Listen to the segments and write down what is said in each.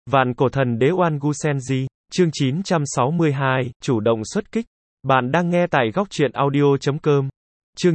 Vạn cổ thần đế Oan Gu Senji, chương 962, chủ động xuất kích. Bạn đang nghe tại góc truyện audio.com. Chương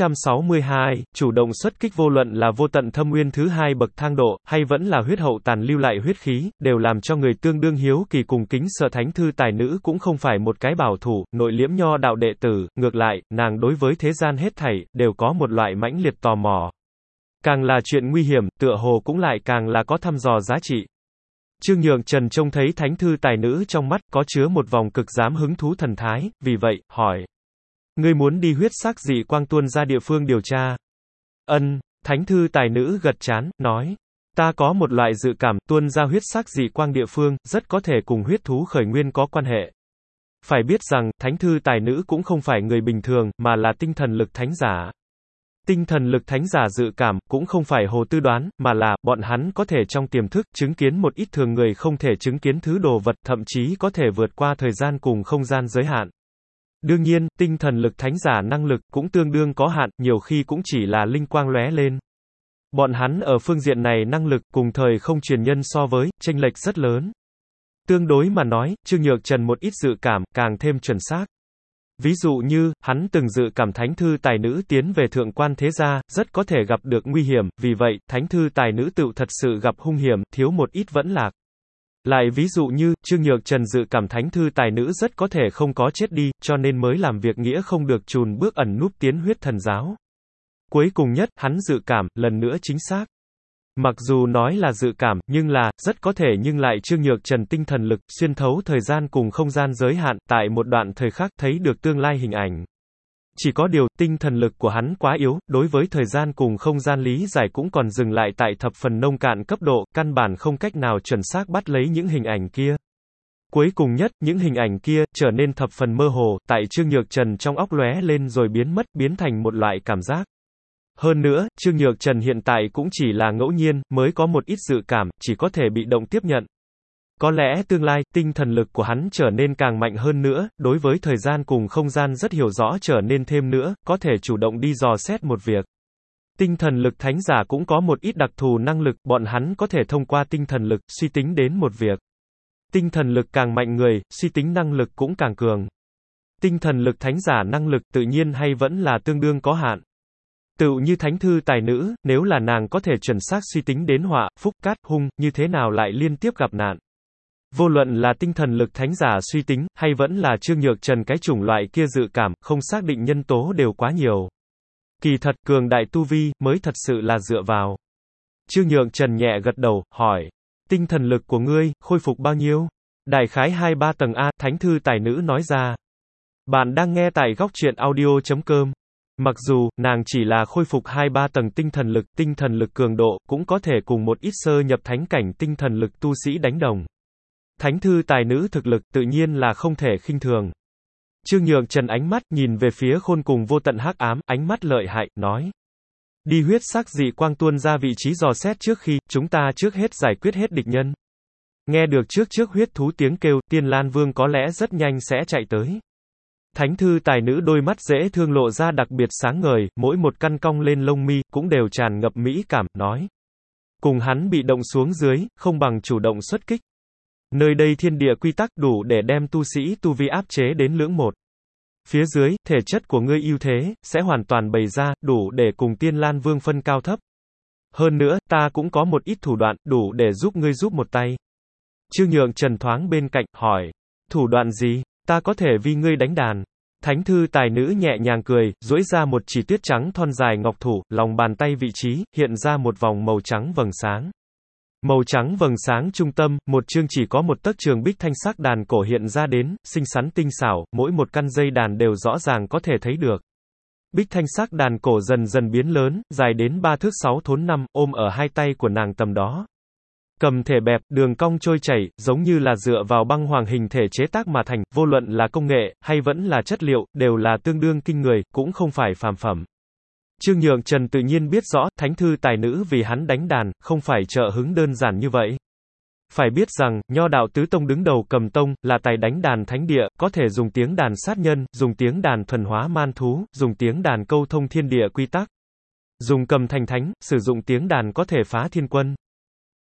962, chủ động xuất kích. Vô luận là vô tận thâm uyên thứ hai bậc thang độ, hay vẫn là huyết hậu tàn lưu lại huyết khí, đều làm cho người tương đương hiếu kỳ cùng kính sợ. Thánh thư tài nữ cũng không phải một cái bảo thủ, nội liễm nho đạo đệ tử, ngược lại, nàng đối với thế gian hết thảy, đều có một loại mãnh liệt tò mò. Càng là chuyện nguy hiểm, tựa hồ cũng lại càng là có thăm dò giá trị. Trương Nhượng Trần trông thấy thánh thư tài nữ trong mắt, có chứa một vòng cực dám hứng thú thần thái, vì vậy, hỏi. Ngươi muốn đi huyết sắc dị quang tuôn ra địa phương điều tra? Ân, thánh thư tài nữ gật chán, nói. Ta có một loại dự cảm, tuôn ra huyết sắc dị quang địa phương, rất có thể cùng huyết thú khởi nguyên có quan hệ. Phải biết rằng, thánh thư tài nữ cũng không phải người bình thường, mà là tinh thần lực thánh giả. Tinh thần lực thánh giả dự cảm, cũng không phải hồ tư đoán, mà là, bọn hắn có thể trong tiềm thức, chứng kiến một ít thường người không thể chứng kiến thứ đồ vật, thậm chí có thể vượt qua thời gian cùng không gian giới hạn. Đương nhiên, tinh thần lực thánh giả năng lực, cũng tương đương có hạn, nhiều khi cũng chỉ là linh quang lóe lên. Bọn hắn ở phương diện này năng lực, cùng thời không truyền nhân so với, chênh lệch rất lớn. Tương đối mà nói, Trương Nhượng Trần một ít dự cảm, càng thêm chuẩn xác. Ví dụ như, hắn từng dự cảm thánh thư tài nữ tiến về thượng quan thế gia, rất có thể gặp được nguy hiểm, vì vậy, thánh thư tài nữ tự thật sự gặp hung hiểm, thiếu một ít vẫn lạc. Lại ví dụ như, Trương Nhượng Trần dự cảm thánh thư tài nữ rất có thể không có chết đi, cho nên mới làm việc nghĩa không được chùn bước ẩn núp tiến huyết thần giáo. Cuối cùng nhất, hắn dự cảm, lần nữa chính xác. Mặc dù nói là dự cảm, nhưng là, rất có thể nhưng lại Trương Nhượng Trần tinh thần lực, xuyên thấu thời gian cùng không gian giới hạn, tại một đoạn thời khắc thấy được tương lai hình ảnh. Chỉ có điều, tinh thần lực của hắn quá yếu, đối với thời gian cùng không gian lý giải cũng còn dừng lại tại thập phần nông cạn cấp độ, căn bản không cách nào chuẩn xác bắt lấy những hình ảnh kia. Cuối cùng nhất, những hình ảnh kia, trở nên thập phần mơ hồ, tại Trương Nhượng Trần trong óc lóe lên rồi biến mất, biến thành một loại cảm giác. Hơn nữa, Trương Nhượng Trần hiện tại cũng chỉ là ngẫu nhiên, mới có một ít dự cảm, chỉ có thể bị động tiếp nhận. Có lẽ tương lai, tinh thần lực của hắn trở nên càng mạnh hơn nữa, đối với thời gian cùng không gian rất hiểu rõ trở nên thêm nữa, có thể chủ động đi dò xét một việc. Tinh thần lực thánh giả cũng có một ít đặc thù năng lực, bọn hắn có thể thông qua tinh thần lực, suy tính đến một việc. Tinh thần lực càng mạnh người, suy tính năng lực cũng càng cường. Tinh thần lực thánh giả năng lực tự nhiên hay vẫn là tương đương có hạn. Tựu như thánh thư tài nữ, nếu là nàng có thể chuẩn xác suy tính đến họa, phúc, cát, hung, như thế nào lại liên tiếp gặp nạn. Vô luận là tinh thần lực thánh giả suy tính, hay vẫn là Trương Nhượng Trần cái chủng loại kia dự cảm, không xác định nhân tố đều quá nhiều. Kỳ thật, cường đại tu vi, mới thật sự là dựa vào. Trương Nhượng Trần nhẹ gật đầu, hỏi. Tinh thần lực của ngươi, khôi phục bao nhiêu? Đại khái 2-3 tầng A, thánh thư tài nữ nói ra. Bạn đang nghe tại góc truyện audio.com. Mặc dù, nàng chỉ là khôi phục 2-3 tầng tinh thần lực cường độ, cũng có thể cùng một ít sơ nhập thánh cảnh tinh thần lực tu sĩ đánh đồng. Thánh thư tài nữ thực lực, tự nhiên là không thể khinh thường. Trương Nhượng Trần ánh mắt, nhìn về phía khôn cùng vô tận hắc ám, ánh mắt lợi hại, nói. Đi huyết sắc dị quang tuôn ra vị trí dò xét trước khi, chúng ta trước hết giải quyết hết địch nhân. Nghe được trước huyết thú tiếng kêu, Tiên Lan Vương có lẽ rất nhanh sẽ chạy tới. Thánh thư tài nữ đôi mắt dễ thương lộ ra đặc biệt sáng ngời, mỗi một căn cong lên lông mi, cũng đều tràn ngập mỹ cảm, nói. Cùng hắn bị động xuống dưới, không bằng chủ động xuất kích. Nơi đây thiên địa quy tắc đủ để đem tu sĩ tu vi áp chế đến lưỡng một. Phía dưới, thể chất của ngươi ưu thế, sẽ hoàn toàn bày ra, đủ để cùng Tiên Lan Vương phân cao thấp. Hơn nữa, ta cũng có một ít thủ đoạn, đủ để giúp ngươi giúp một tay. Trương Nhượng Trần thoáng bên cạnh, hỏi. Thủ đoạn gì? Ta có thể vì ngươi đánh đàn. Thánh thư tài nữ nhẹ nhàng cười, duỗi ra một chỉ tuyết trắng thon dài ngọc thủ, lòng bàn tay vị trí, hiện ra một vòng màu trắng vầng sáng. Màu trắng vầng sáng trung tâm, một chương chỉ có một tấc trường bích thanh sắc đàn cổ hiện ra đến, xinh xắn tinh xảo, mỗi một căn dây đàn đều rõ ràng có thể thấy được. Bích thanh sắc đàn cổ dần dần biến lớn, dài đến 3 thước 6 thốn 5, ôm ở hai tay của nàng tầm đó. Cầm thể bẹp, đường cong trôi chảy, giống như là dựa vào băng hoàng hình thể chế tác mà thành, vô luận là công nghệ, hay vẫn là chất liệu, đều là tương đương kinh người, cũng không phải phàm phẩm. Trương Nhượng Trần tự nhiên biết rõ, thánh thư tài nữ vì hắn đánh đàn, không phải trợ hứng đơn giản như vậy. Phải biết rằng, nho đạo tứ tông đứng đầu Cầm tông, là tài đánh đàn thánh địa, có thể dùng tiếng đàn sát nhân, dùng tiếng đàn thuần hóa man thú, dùng tiếng đàn câu thông thiên địa quy tắc. Dùng cầm thành thánh, sử dụng tiếng đàn có thể phá thiên quân.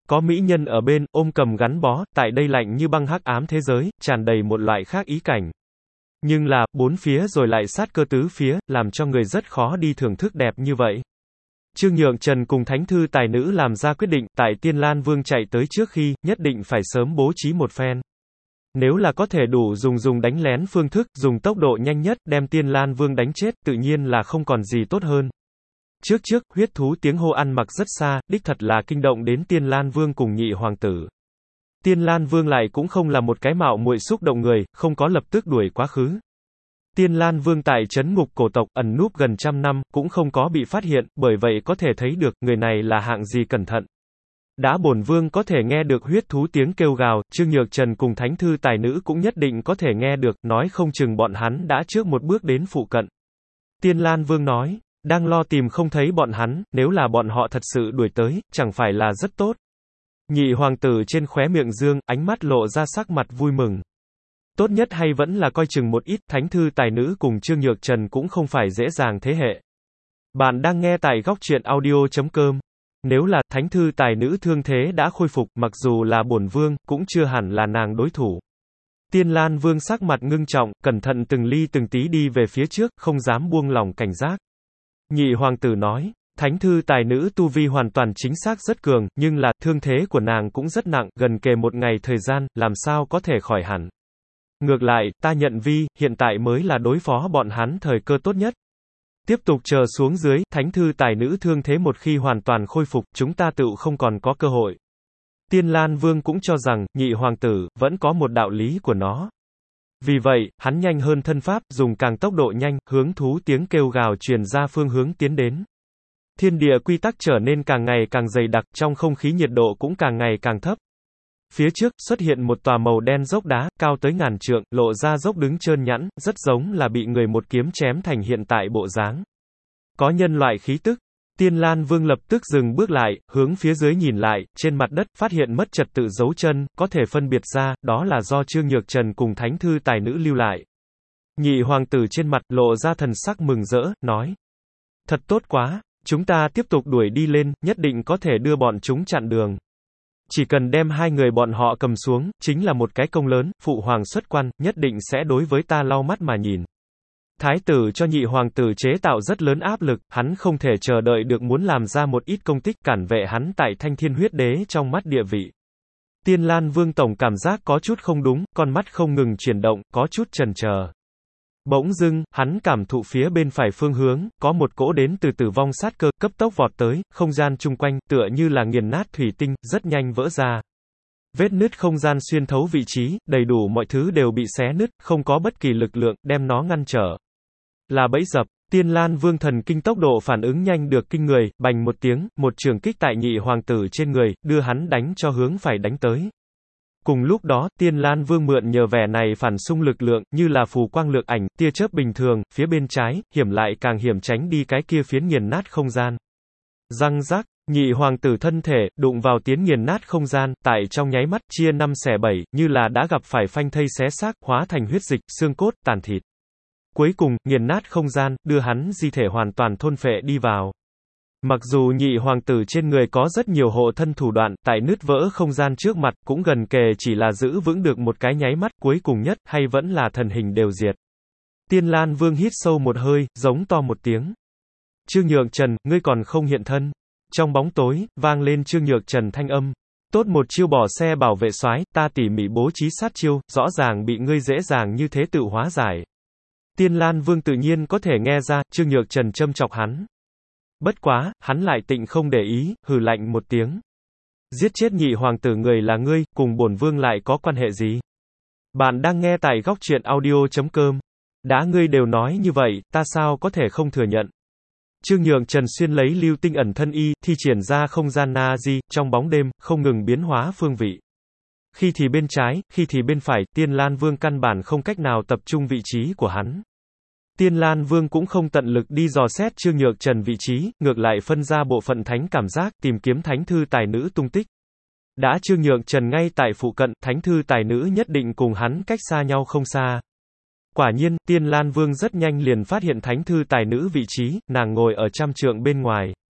Có mỹ nhân ở bên, ôm cầm gắn bó, tại đây lạnh như băng hắc ám thế giới, tràn đầy một loại khác ý cảnh. Nhưng là, bốn phía rồi lại sát cơ tứ phía, làm cho người rất khó đi thưởng thức đẹp như vậy. Trương Nhượng Trần cùng thánh thư tài nữ làm ra quyết định, tại Tiên Lan Vương chạy tới trước khi, nhất định phải sớm bố trí một phen. Nếu là có thể đủ dùng đánh lén phương thức, dùng tốc độ nhanh nhất, đem Tiên Lan Vương đánh chết, tự nhiên là không còn gì tốt hơn. Trước, huyết thú tiếng hô ăn mặc rất xa, đích thật là kinh động đến Tiên Lan Vương cùng nhị hoàng tử. Tiên Lan Vương lại cũng không là một cái mạo muội xúc động người, không có lập tức đuổi quá khứ. Tiên Lan Vương tại trấn ngục cổ tộc, ẩn núp gần 100 năm, cũng không có bị phát hiện, bởi vậy có thể thấy được, người này là hạng gì cẩn thận. Đã bổn vương có thể nghe được huyết thú tiếng kêu gào, Trương Nhược Trần cùng thánh thư tài nữ cũng nhất định có thể nghe được, nói không chừng bọn hắn đã trước một bước đến phụ cận. Tiên Lan Vương nói, đang lo tìm không thấy bọn hắn, nếu là bọn họ thật sự đuổi tới, chẳng phải là rất tốt. Nhị hoàng tử trên khóe miệng dương, ánh mắt lộ ra sắc mặt vui mừng. Tốt nhất hay vẫn là coi chừng một ít, thánh thư tài nữ cùng Trương Nhược Trần cũng không phải dễ dàng thế hệ. Bạn đang nghe tại góc truyện audio.com. Nếu là, thánh thư tài nữ thương thế đã khôi phục, mặc dù là bổn vương, cũng chưa hẳn là nàng đối thủ. Tiên Lan Vương sắc mặt ngưng trọng, cẩn thận từng ly từng tí đi về phía trước, không dám buông lỏng cảnh giác. Nhị hoàng tử nói, thánh thư tài nữ tu vi hoàn toàn chính xác rất cường, nhưng là, thương thế của nàng cũng rất nặng, gần kề một ngày thời gian, làm sao có thể khỏi hẳn. Ngược lại, ta nhận vi, hiện tại mới là đối phó bọn hắn thời cơ tốt nhất. Tiếp tục chờ xuống dưới, thánh thư tài nữ thương thế một khi hoàn toàn khôi phục, chúng ta tựu không còn có cơ hội. Tiên Lan Vương cũng cho rằng, nhị hoàng tử, vẫn có một đạo lý của nó. Vì vậy, hắn nhanh hơn thân pháp, dùng càng tốc độ nhanh, hướng thú tiếng kêu gào truyền ra phương hướng tiến đến. Thiên địa quy tắc trở nên càng ngày càng dày đặc, trong không khí nhiệt độ cũng càng ngày càng thấp. Phía trước, xuất hiện một tòa màu đen dốc đá, cao tới ngàn trượng, lộ ra dốc đứng trơn nhẵn, rất giống là bị người một kiếm chém thành hiện tại bộ dáng. Có nhân loại khí tức. Tiên Lan Vương lập tức dừng bước lại, hướng phía dưới nhìn lại, trên mặt đất, phát hiện mất trật tự dấu chân, có thể phân biệt ra, đó là do Trương Nhược Trần cùng thánh thư tài nữ lưu lại. Nhị hoàng tử trên mặt, lộ ra thần sắc mừng rỡ, nói. Thật tốt quá, chúng ta tiếp tục đuổi đi lên, nhất định có thể đưa bọn chúng chặn đường. Chỉ cần đem hai người bọn họ cầm xuống, chính là một cái công lớn, phụ hoàng xuất quan, nhất định sẽ đối với ta lau mắt mà nhìn. Thái tử cho nhị hoàng tử chế tạo rất lớn áp lực, hắn không thể chờ đợi được muốn làm ra một ít công tích cản vệ hắn tại Thanh Thiên Huyết Đế trong mắt địa vị. Tiên Lan Vương tổng cảm giác có chút không đúng, con mắt không ngừng chuyển động, có chút chần chờ. Bỗng dưng, hắn cảm thụ phía bên phải phương hướng, có một cỗ đến từ tử vong sát cơ, cấp tốc vọt tới, không gian chung quanh, tựa như là nghiền nát thủy tinh, rất nhanh vỡ ra. Vết nứt không gian xuyên thấu vị trí, đầy đủ mọi thứ đều bị xé nứt, không có bất kỳ lực lượng, đem nó ngăn trở. Là bẫy dập. Tiên Lan Vương thần kinh tốc độ phản ứng nhanh được kinh người, bành một tiếng, một trường kích tại nhị hoàng tử trên người, đưa hắn đánh cho hướng phải đánh tới. Cùng lúc đó, Tiên Lan Vương mượn nhờ vẻ này phản xung lực lượng, như là phù quang lược ảnh, tia chớp bình thường, phía bên trái, hiểm lại càng hiểm tránh đi cái kia phiến nghiền nát không gian. Răng rắc, nhị hoàng tử thân thể, đụng vào tiến nghiền nát không gian, tại trong nháy mắt, chia 5 xẻ 7, như là đã gặp phải phanh thây xé xác, hóa thành huyết dịch, xương cốt, tàn thịt. Cuối cùng, nghiền nát không gian, đưa hắn di thể hoàn toàn thôn phệ đi vào. Mặc dù nhị hoàng tử trên người có rất nhiều hộ thân thủ đoạn, tại nứt vỡ không gian trước mặt, cũng gần kề chỉ là giữ vững được một cái nháy mắt, cuối cùng nhất, hay vẫn là thần hình đều diệt. Tiên Lan Vương hít sâu một hơi, giống to một tiếng. Trương Nhược Trần, ngươi còn không hiện thân. Trong bóng tối, vang lên Trương Nhược Trần thanh âm. Tốt một chiêu bỏ xe bảo vệ soái, ta tỉ mỉ bố trí sát chiêu, rõ ràng bị ngươi dễ dàng như thế tự hóa giải. Tiên Lan Vương tự nhiên có thể nghe ra, Trương Nhược Trần châm chọc hắn. Bất quá, hắn lại tịnh không để ý, hừ lạnh một tiếng. Giết chết nhị hoàng tử người là ngươi, cùng bổn vương lại có quan hệ gì? Bạn đang nghe tại góc truyện audio.com. Đã ngươi đều nói như vậy, ta sao có thể không thừa nhận? Trương Nhược Trần xuyên lấy lưu tinh ẩn thân y, thi triển ra không gian Na-di, trong bóng đêm, không ngừng biến hóa phương vị. Khi thì bên trái, khi thì bên phải, Tiên Lan Vương căn bản không cách nào tập trung vị trí của hắn. Tiên Lan Vương cũng không tận lực đi dò xét Trương Nhược Trần vị trí, ngược lại phân ra bộ phận thánh cảm giác, tìm kiếm thánh thư tài nữ tung tích. Đã Trương Nhược Trần ngay tại phụ cận, thánh thư tài nữ nhất định cùng hắn cách xa nhau không xa. Quả nhiên, Tiên Lan Vương rất nhanh liền phát hiện thánh thư tài nữ vị trí, nàng ngồi ở trăm trượng bên ngoài.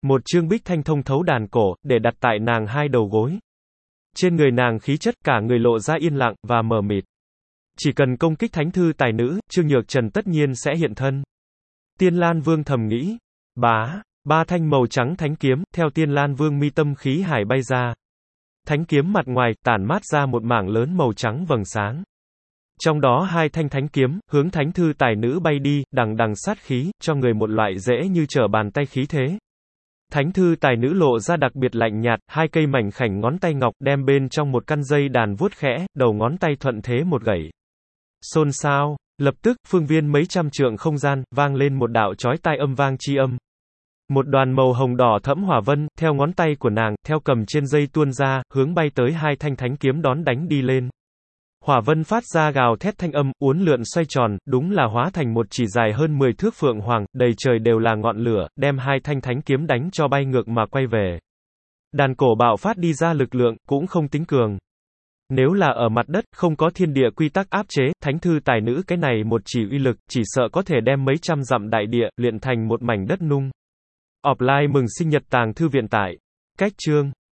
Một chương bích thanh thông thấu đàn cổ, để đặt tại nàng hai đầu gối. Trên người nàng khí chất cả người lộ ra yên lặng, và mờ mịt. Chỉ cần công kích thánh thư tài nữ, Trương Nhược Trần tất nhiên sẽ hiện thân. Tiên Lan Vương thầm nghĩ. Ba thanh màu trắng thánh kiếm, theo Tiên Lan Vương mi tâm khí hải bay ra. Thánh kiếm mặt ngoài, tản mát ra một mảng lớn màu trắng vầng sáng. Trong đó hai thanh thánh kiếm, hướng thánh thư tài nữ bay đi, đằng đằng sát khí, cho người một loại dễ như trở bàn tay khí thế. Thánh thư tài nữ lộ ra đặc biệt lạnh nhạt, hai cây mảnh khảnh ngón tay ngọc đem bên trong một căn dây đàn vuốt khẽ, đầu ngón tay thuận thế một gẩy. Xôn xao, lập tức, phương viên mấy trăm trượng không gian, vang lên một đạo chói tai âm vang chi âm. Một đoàn màu hồng đỏ thẫm hỏa vân, theo ngón tay của nàng, theo cầm trên dây tuôn ra, hướng bay tới hai thanh thánh kiếm đón đánh đi lên. Hỏa vân phát ra gào thét thanh âm, uốn lượn xoay tròn, đúng là hóa thành một chỉ dài hơn 10 thước phượng hoàng, đầy trời đều là ngọn lửa, đem hai thanh thánh kiếm đánh cho bay ngược mà quay về. Đàn cổ bạo phát đi ra lực lượng, cũng không tính cường. Nếu là ở mặt đất, không có thiên địa quy tắc áp chế, thánh thư tài nữ cái này một chỉ uy lực, chỉ sợ có thể đem mấy trăm dặm đại địa, luyện thành một mảnh đất nung. Offline mừng sinh nhật tàng thư viện tại. Cách chương.